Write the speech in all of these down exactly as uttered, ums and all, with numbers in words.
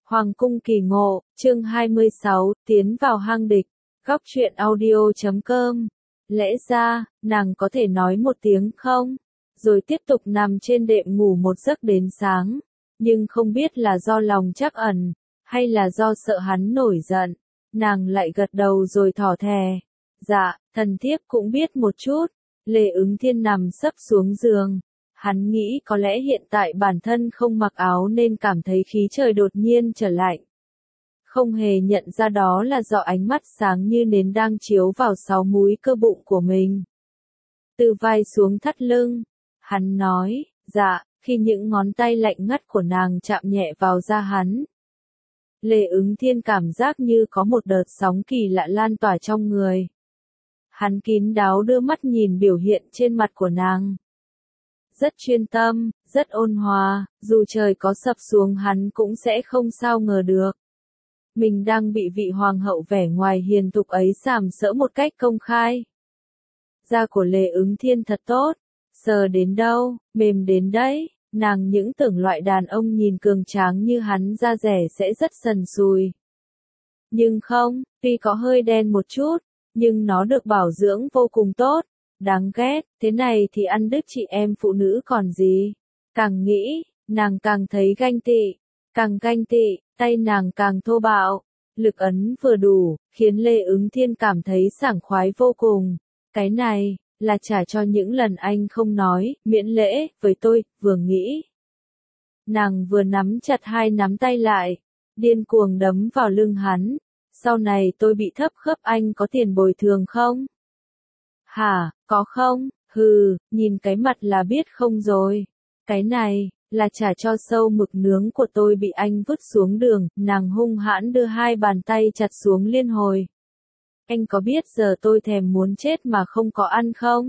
Hoàng cung kỳ ngộ, chương hai mươi sáu, tiến vào hang địch, góc truyện audio chấm com. Lẽ ra, nàng có thể nói một tiếng không, rồi tiếp tục nằm trên đệm ngủ một giấc đến sáng, nhưng không biết là do lòng trắc ẩn, hay là do sợ hắn nổi giận, nàng lại gật đầu rồi thỏ thè. Dạ, thần thiếp cũng biết một chút. Lê Ứng Thiên nằm sấp xuống giường. Hắn nghĩ có lẽ hiện tại bản thân không mặc áo nên cảm thấy khí trời đột nhiên trở lạnh. Không hề nhận ra đó là do ánh mắt sáng như nến đang chiếu vào sáu múi cơ bụng của mình. Từ vai xuống thắt lưng, hắn nói, dạ, khi những ngón tay lạnh ngắt của nàng chạm nhẹ vào da hắn. Lê Ứng Thiên cảm giác như có một đợt sóng kỳ lạ lan tỏa trong người. Hắn kín đáo đưa mắt nhìn biểu hiện trên mặt của nàng. Rất chuyên tâm, rất ôn hòa, dù trời có sập xuống hắn cũng sẽ không sao ngờ được. Mình đang bị vị hoàng hậu vẻ ngoài hiền thục ấy sàm sỡ một cách công khai. Da của Lê Ứng Thiên thật tốt, sờ đến đâu, mềm đến đấy, nàng những tưởng loại đàn ông nhìn cường tráng như hắn da rẻ sẽ rất sần sùi. Nhưng không, tuy có hơi đen một chút, nhưng nó được bảo dưỡng vô cùng tốt. Đáng ghét, thế này thì ăn đứt chị em phụ nữ còn gì. Càng nghĩ, nàng càng thấy ganh tị, càng ganh tị, tay nàng càng thô bạo, lực ấn vừa đủ, khiến Lê Ứng Thiên cảm thấy sảng khoái vô cùng. Cái này, là trả cho những lần anh không nói, miễn lễ, với tôi, vừa nghĩ. Nàng vừa nắm chặt hai nắm tay lại, điên cuồng đấm vào lưng hắn. Sau này tôi bị thấp khớp anh có tiền bồi thường không? Hả, có không? Hừ, nhìn cái mặt là biết không rồi. Cái này, là trả cho sâu mực nướng của tôi bị anh vứt xuống đường, nàng hung hãn đưa hai bàn tay chặt xuống liên hồi. Anh có biết giờ tôi thèm muốn chết mà không có ăn không?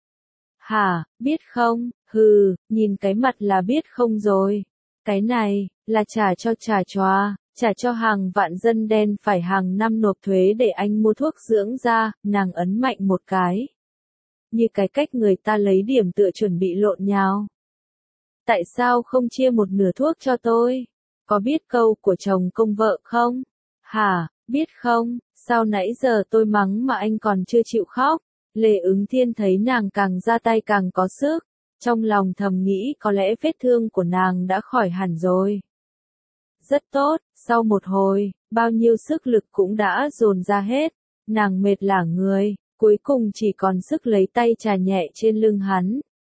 Hả, biết không? Hừ, nhìn cái mặt là biết không rồi. Cái này, là trả cho trà chóa. Trả cho hàng vạn dân đen phải hàng năm nộp thuế để anh mua thuốc dưỡng da, nàng ấn mạnh một cái. Như cái cách người ta lấy điểm tựa chuẩn bị lộn nhào. Tại sao không chia một nửa thuốc cho tôi? Có biết câu của chồng công vợ không? Hả, biết không, sao nãy giờ tôi mắng mà anh còn chưa chịu khóc? Lê Ứng Thiên thấy nàng càng ra tay càng có sức, trong lòng thầm nghĩ có lẽ vết thương của nàng đã khỏi hẳn rồi. Rất tốt, sau một hồi, bao nhiêu sức lực cũng đã dồn ra hết, nàng mệt lả người, cuối cùng chỉ còn sức lấy tay chà nhẹ trên lưng hắn.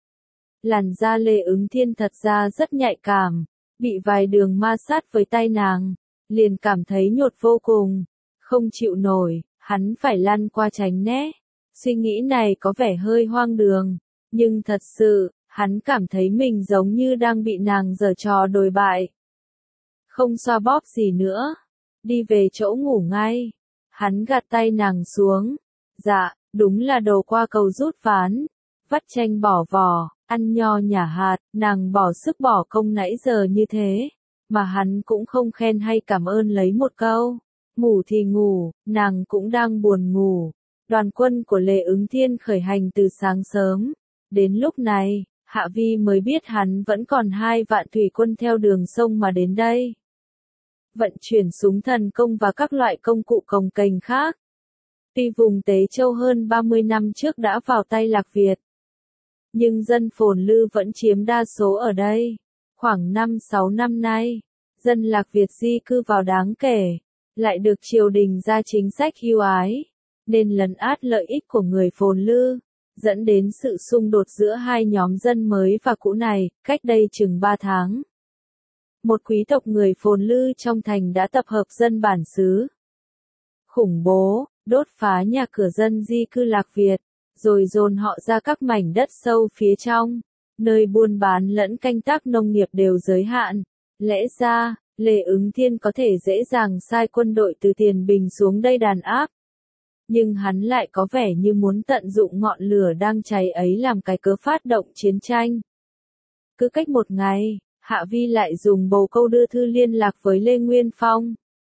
Làn da Lê Ứng Thiên thật ra rất nhạy cảm, bị vài đường ma sát với tay nàng, liền cảm thấy nhột vô cùng, không chịu nổi, hắn phải lăn qua tránh né. Suy nghĩ này có vẻ hơi hoang đường, nhưng thật sự, hắn cảm thấy mình giống như đang bị nàng giở trò đồi bại. Không xoa bóp gì nữa, đi về chỗ ngủ ngay. Hắn gạt tay nàng xuống. Dạ, đúng là đồ qua cầu rút ván. Vắt chanh bỏ vỏ, ăn nho nhả hạt, nàng bỏ sức bỏ công nãy giờ như thế. Mà hắn cũng không khen hay cảm ơn lấy một câu. Ngủ thì ngủ, nàng cũng đang buồn ngủ. Đoàn quân của Lê Ứng Thiên khởi hành từ sáng sớm. Đến lúc này, Hạ Vi mới biết hắn vẫn còn hai vạn thủy quân theo đường sông mà đến đây. Vận chuyển súng thần công và các loại công cụ cồng kềnh khác. Tuy vùng Tế Châu hơn ba mươi năm trước đã vào tay Lạc Việt, nhưng dân Phồn Lư vẫn chiếm đa số ở đây. Khoảng năm sáu năm nay, dân Lạc Việt di cư vào đáng kể, lại được triều đình ra chính sách ưu ái, nên lấn át lợi ích của người Phồn Lư, dẫn đến sự xung đột giữa hai nhóm dân mới và cũ này, cách đây chừng ba tháng. Một quý tộc người Phồn Lư trong thành đã tập hợp dân bản xứ, khủng bố, đốt phá nhà cửa dân di cư Lạc Việt, rồi dồn họ ra các mảnh đất sâu phía trong, nơi buôn bán lẫn canh tác nông nghiệp đều giới hạn. Lẽ ra, Lê Ứng Thiên có thể dễ dàng sai quân đội từ Tiền Bình xuống đây đàn áp. Nhưng hắn lại có vẻ như muốn tận dụng ngọn lửa đang cháy ấy làm cái cớ phát động chiến tranh. Cứ cách một ngày, Hạ Vi lại dùng bồ câu đưa thư liên lạc với Lê Nguyên Phong.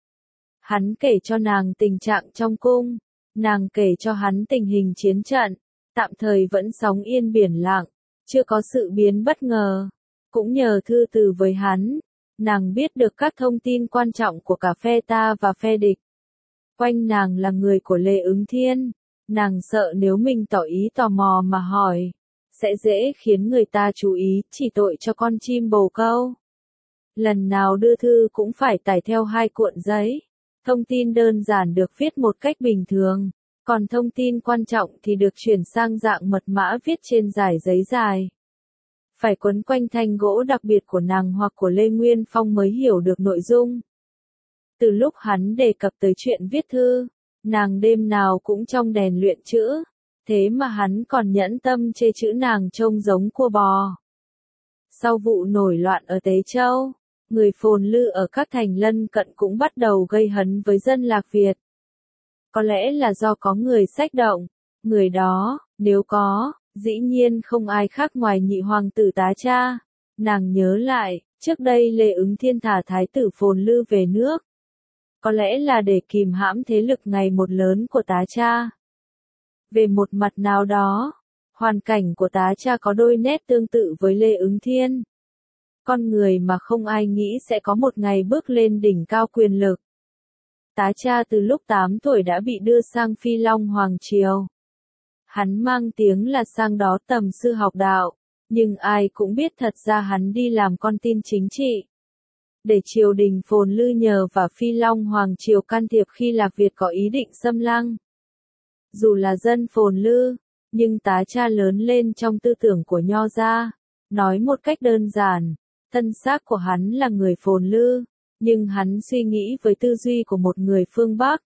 Hắn kể cho nàng tình trạng trong cung, nàng kể cho hắn tình hình chiến trận, tạm thời vẫn sóng yên biển lặng, chưa có sự biến bất ngờ. Cũng nhờ thư từ với hắn, Nàng biết được các thông tin quan trọng của cả phe ta và phe địch. Quanh nàng là người của Lê Ứng Thiên. Nàng sợ nếu mình tỏ ý tò mò mà hỏi, sẽ dễ khiến người ta chú ý, chỉ tội cho con chim bồ câu. Lần nào đưa thư cũng phải tải theo hai cuộn giấy. Thông tin đơn giản được viết một cách bình thường, còn thông tin quan trọng thì được chuyển sang dạng mật mã viết trên dải giấy dài. Phải quấn quanh thanh gỗ đặc biệt của nàng hoặc của Lê Nguyên Phong mới hiểu được nội dung. Từ lúc hắn đề cập tới chuyện viết thư, nàng đêm nào cũng trong đèn luyện chữ, thế mà hắn còn nhẫn tâm chê chữ nàng trông giống cua bò. Sau vụ nổi loạn ở Tế Châu, người phồn lư ở các thành lân cận cũng bắt đầu gây hấn với dân Lạc Việt. Có lẽ là do có người xách động, người đó, nếu có, dĩ nhiên không ai khác ngoài nhị hoàng tử Tá Cha. Nàng nhớ lại, trước đây Lê Ứng Thiên thả thái tử phồn lư về nước. Có lẽ là để kìm hãm thế lực ngày một lớn của Tá Cha. Về một mặt nào đó, hoàn cảnh của Tá Cha có đôi nét tương tự với Lê Ứng Thiên. Con người mà không ai nghĩ sẽ có một ngày bước lên đỉnh cao quyền lực. Tá Cha từ lúc tám tuổi đã bị đưa sang Phi Long Hoàng Triều. Hắn mang tiếng là sang đó tầm sư học đạo, nhưng ai cũng biết thật ra hắn đi làm con tin chính trị. Để triều đình phồn lư nhờ và Phi Long Hoàng Triều can thiệp khi Lạc Việt có ý định xâm lăng. Dù là dân phồn lư, nhưng Tá Cha lớn lên trong tư tưởng của Nho gia. Nói một cách đơn giản, thân xác của hắn là người phồn lư, nhưng hắn suy nghĩ với tư duy của một người phương Bắc.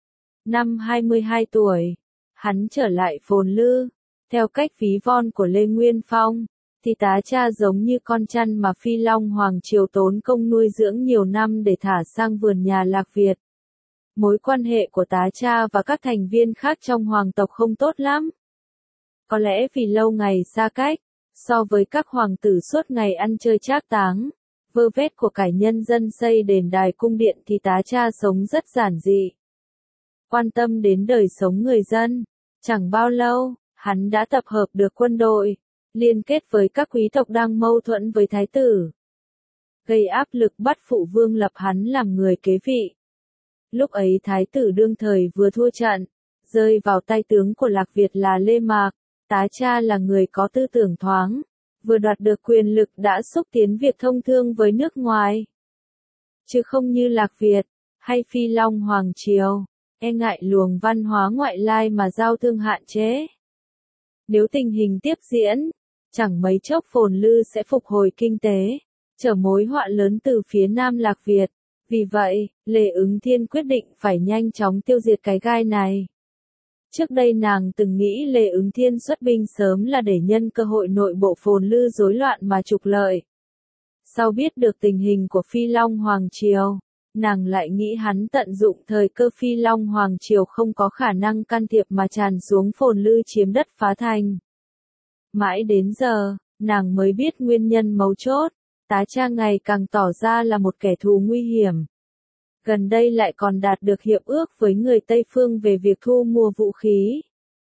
Năm hai mươi hai tuổi, hắn trở lại phồn lư, theo cách ví von của Lê Nguyên Phong, thì Tá Cha giống như con chăn mà Phi Long Hoàng Triều tốn công nuôi dưỡng nhiều năm để thả sang vườn nhà Lạc Việt. Mối quan hệ của Tá Cha và các thành viên khác trong hoàng tộc không tốt lắm. Có lẽ vì lâu ngày xa cách, so với các hoàng tử suốt ngày ăn chơi trác táng, vơ vét của cải nhân dân xây đền đài cung điện thì Tá Cha sống rất giản dị. Quan tâm đến đời sống người dân, chẳng bao lâu, hắn đã tập hợp được quân đội, liên kết với các quý tộc đang mâu thuẫn với thái tử. Gây áp lực bắt phụ vương lập hắn làm người kế vị. Lúc ấy thái tử đương thời vừa thua trận, rơi vào tay tướng của Lạc Việt là Lê Mạc. Tá Cha là người có tư tưởng thoáng, vừa đoạt được quyền lực đã xúc tiến việc thông thương với nước ngoài. Chứ không như Lạc Việt, hay Phi Long Hoàng Triều, e ngại luồng văn hóa ngoại lai mà giao thương hạn chế. Nếu tình hình tiếp diễn, chẳng mấy chốc phồn lư sẽ phục hồi kinh tế, trở mối họa lớn từ phía Nam Lạc Việt. Vì vậy, Lê Ứng Thiên quyết định phải nhanh chóng tiêu diệt cái gai này. Trước đây nàng từng nghĩ Lê Ứng Thiên xuất binh sớm là để nhân cơ hội nội bộ phồn lư rối loạn mà trục lợi. Sau biết được tình hình của Phi Long Hoàng Triều, nàng lại nghĩ hắn tận dụng thời cơ Phi Long Hoàng Triều không có khả năng can thiệp mà tràn xuống phồn lư chiếm đất phá thành. Mãi đến giờ, nàng mới biết nguyên nhân mấu chốt, Tá Cha ngày càng tỏ ra là một kẻ thù nguy hiểm. Gần đây lại còn đạt được hiệp ước với người Tây Phương về việc thu mua vũ khí.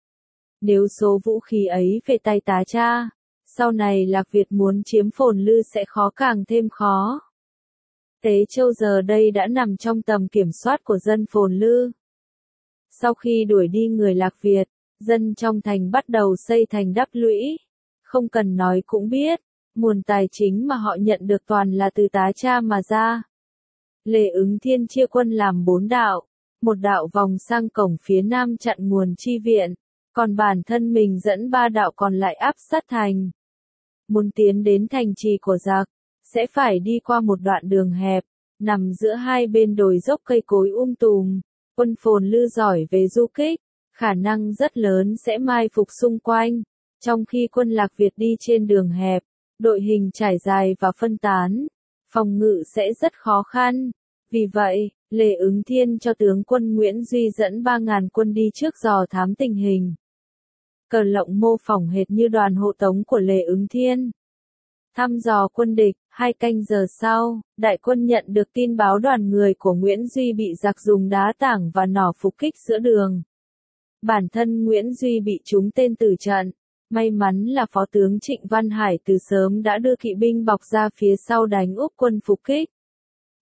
Nếu số vũ khí ấy về tay Tá Cha, sau này Lạc Việt muốn chiếm phồn lư sẽ khó càng thêm khó. Tế Châu giờ đây đã nằm trong tầm kiểm soát của dân phồn lư. Sau khi đuổi đi người Lạc Việt, dân trong thành bắt đầu xây thành đắp lũy. Không cần nói cũng biết, nguồn tài chính mà họ nhận được toàn là từ Tá Cha mà ra. Lê Ứng Thiên chia quân làm bốn đạo, một đạo vòng sang cổng phía nam chặn nguồn chi viện, còn bản thân mình dẫn ba đạo còn lại áp sát thành. Muốn tiến đến thành trì của giặc, sẽ phải đi qua một đoạn đường hẹp, nằm giữa hai bên đồi dốc cây cối um tùm. Quân phồn lư giỏi về du kích, khả năng rất lớn sẽ mai phục xung quanh, trong khi quân Lạc Việt đi trên đường hẹp, đội hình trải dài và phân tán, phòng ngự sẽ rất khó khăn. Vì vậy, Lê Ứng Thiên cho tướng quân Nguyễn Duy dẫn ba nghìn quân đi trước dò thám tình hình. Cờ Lộng mô phỏng hệt như đoàn hộ tống của Lê Ứng Thiên. Thăm dò quân địch, hai canh giờ sau, đại quân nhận được tin báo đoàn người của Nguyễn Duy bị giặc dùng đá tảng và nỏ phục kích giữa đường. Bản thân Nguyễn Duy bị trúng tên tử trận. May mắn là Phó tướng Trịnh Văn Hải từ sớm đã đưa kỵ binh bọc ra phía sau đánh úp quân phục kích.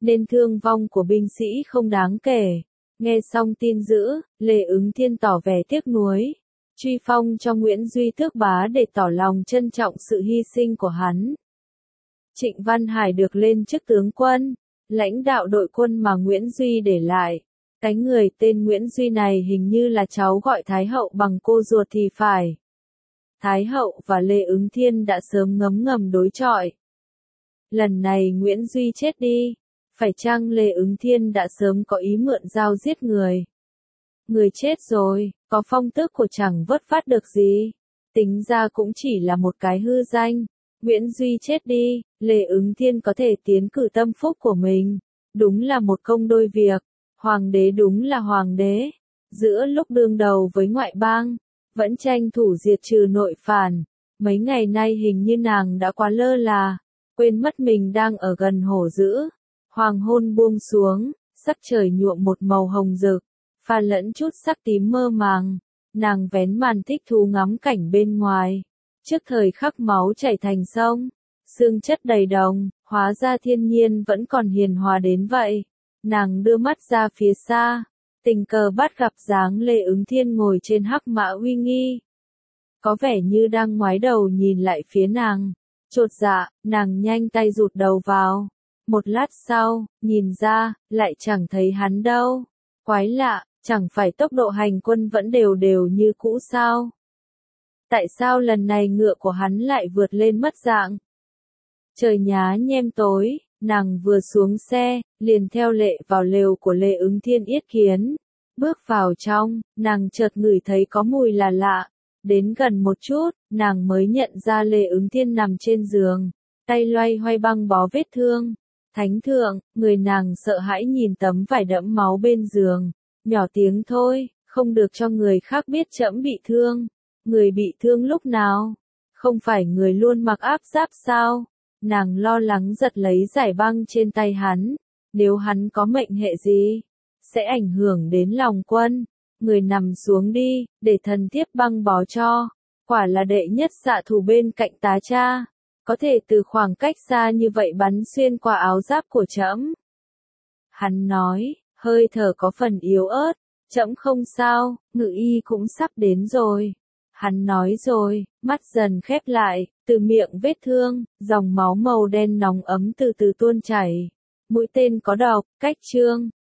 nên thương vong của binh sĩ không đáng kể. Nghe xong tin dữ, Lê Ứng Thiên tỏ vẻ tiếc nuối, truy phong cho Nguyễn Duy tước bá để tỏ lòng trân trọng sự hy sinh của hắn. Trịnh Văn Hải được lên chức tướng quân, lãnh đạo đội quân mà Nguyễn Duy để lại. Cái người tên Nguyễn Duy này hình như là cháu gọi Thái Hậu bằng cô ruột thì phải. Thái Hậu và Lê Ứng Thiên đã sớm ngấm ngầm đối chọi. Lần này Nguyễn Duy chết đi, phải chăng Lê Ứng Thiên đã sớm có ý mượn dao giết người? Người chết rồi, có phong tước của chẳng vớt vát được gì. Tính ra cũng chỉ là một cái hư danh. Nguyễn Duy chết đi, Lê Ứng Thiên có thể tiến cử tâm phúc của mình. Đúng là một công đôi việc. Hoàng đế đúng là hoàng đế. Giữa lúc đương đầu với ngoại bang, vẫn tranh thủ diệt trừ nội phản. Mấy ngày nay hình như nàng đã quá lơ là, quên mất mình đang ở gần hổ dữ. Hoàng hôn buông xuống, sắc trời nhuộm một màu hồng rực, pha lẫn chút sắc tím mơ màng. Nàng vén màn thích thú ngắm cảnh bên ngoài. Trước thời khắc máu chảy thành sông, xương chất đầy đồng, hóa ra thiên nhiên vẫn còn hiền hòa đến vậy. Nàng đưa mắt ra phía xa, tình cờ bắt gặp dáng Lê Ứng Thiên ngồi trên hắc mã uy nghi. Có vẻ như đang ngoái đầu nhìn lại phía nàng. Chột dạ, nàng nhanh tay rụt đầu vào. Một lát sau, nhìn ra, lại chẳng thấy hắn đâu. Quái lạ, chẳng phải tốc độ hành quân vẫn đều đều như cũ sao? Tại sao lần này ngựa của hắn lại vượt lên mất dạng? Trời nhá nhem tối, nàng vừa xuống xe, liền theo lệ vào lều của Lê Ứng Thiên yết kiến. Bước vào trong, nàng chợt ngửi thấy có mùi là lạ. Đến gần một chút, nàng mới nhận ra Lê Ứng Thiên nằm trên giường, tay loay hoay băng bó vết thương. Thánh thượng, người nàng sợ hãi nhìn tấm vải đẫm máu bên giường, nhỏ tiếng thôi, không được cho người khác biết trẫm bị thương. Người bị thương lúc nào? Không phải người luôn mặc áp giáp sao? Nàng lo lắng giật lấy giải băng trên tay hắn. Nếu hắn có mệnh hệ gì, sẽ ảnh hưởng đến lòng quân. Người nằm xuống đi, để thần thiếp băng bó cho. Quả là đệ nhất xạ thủ bên cạnh tá cha. Có thể từ khoảng cách xa như vậy bắn xuyên qua áo giáp của trẫm. Hắn nói, hơi thở có phần yếu ớt. Trẫm không sao, ngự y cũng sắp đến rồi. Hắn nói rồi, mắt dần khép lại, từ miệng vết thương, dòng máu màu đen nóng ấm từ từ tuôn chảy. Mũi tên có độc, cách chương.